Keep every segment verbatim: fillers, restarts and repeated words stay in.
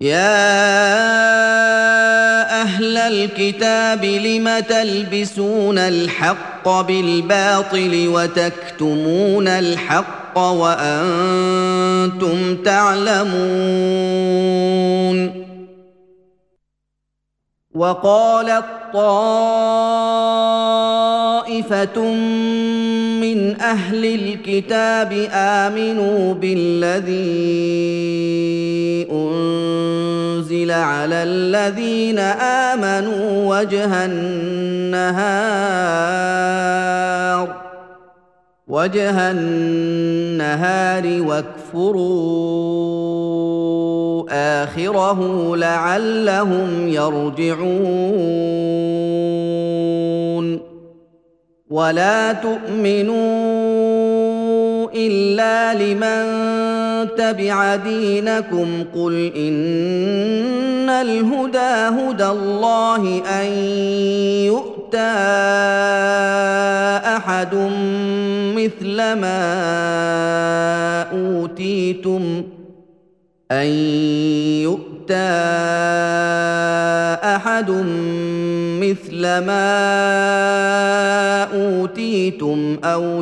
يا أهل الكتاب لم تلبسون الحق بالباطل وتكتمون الحق وأنتم تعلمون. وقالت طائفة من أهل الكتاب آمنوا بالذي أنزل على الذين آمنوا وجه النهار وجه النهار واكفروا آخره لعلهم يرجعون. ولا تؤمنوا إلا لمن تبع دينكم قل إن الهدى هدى الله أن يؤتى أحد مثل ما أوتيتم أن يؤتى أحد مثل ما أوتيتم أو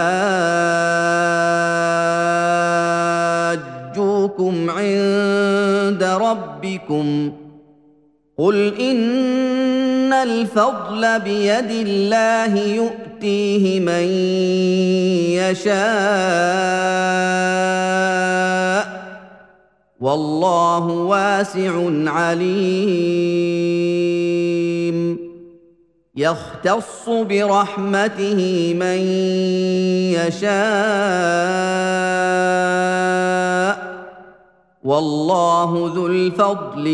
يحاجوكم عند ربكم قل إن الفضل بيد الله يؤتيه من يشاء والله واسع عليم. يختص برحمته من يشاء والله ذو الفضل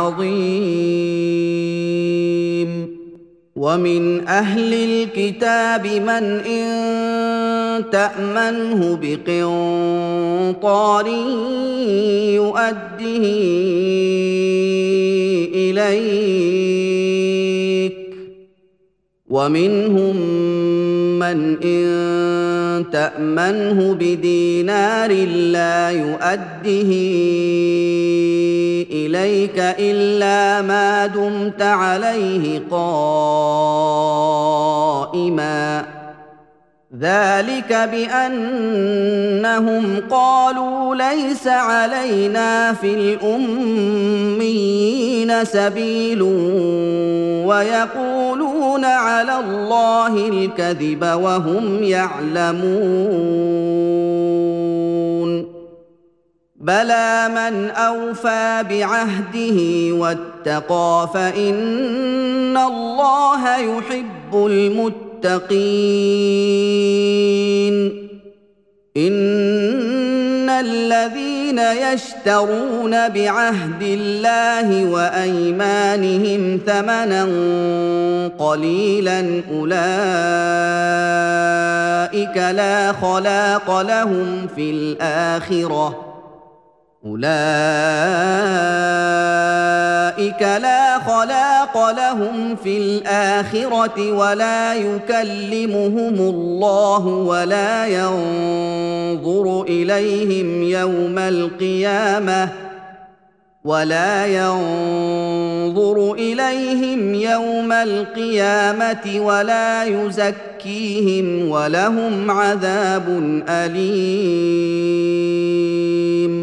العظيم. ومن أهل الكتاب من إن تأمنه بقنطار يؤده إليك ومنهم من إن تأمنه بدينار لا يؤده إليك إلا ما دمت عليه قائما ذلك بأنهم قالوا ليس علينا في الأميين سبيل ويقولون على الله الكذب وهم يعلمون. بلى من أوفى بعهده واتقى فإن الله يحب المتقين. إن الذين يشترون بعهد الله وأيمانهم ثمنا قليلا أولئك لا خلاق لهم في الآخرة أولئك لا خلاق لهم في الآخرة ولا يكلمهم الله ولا ينظر إليهم يوم القيامة ولا ينظر إليهم يوم القيامة ولا يزكيهم ولهم عذاب أليم.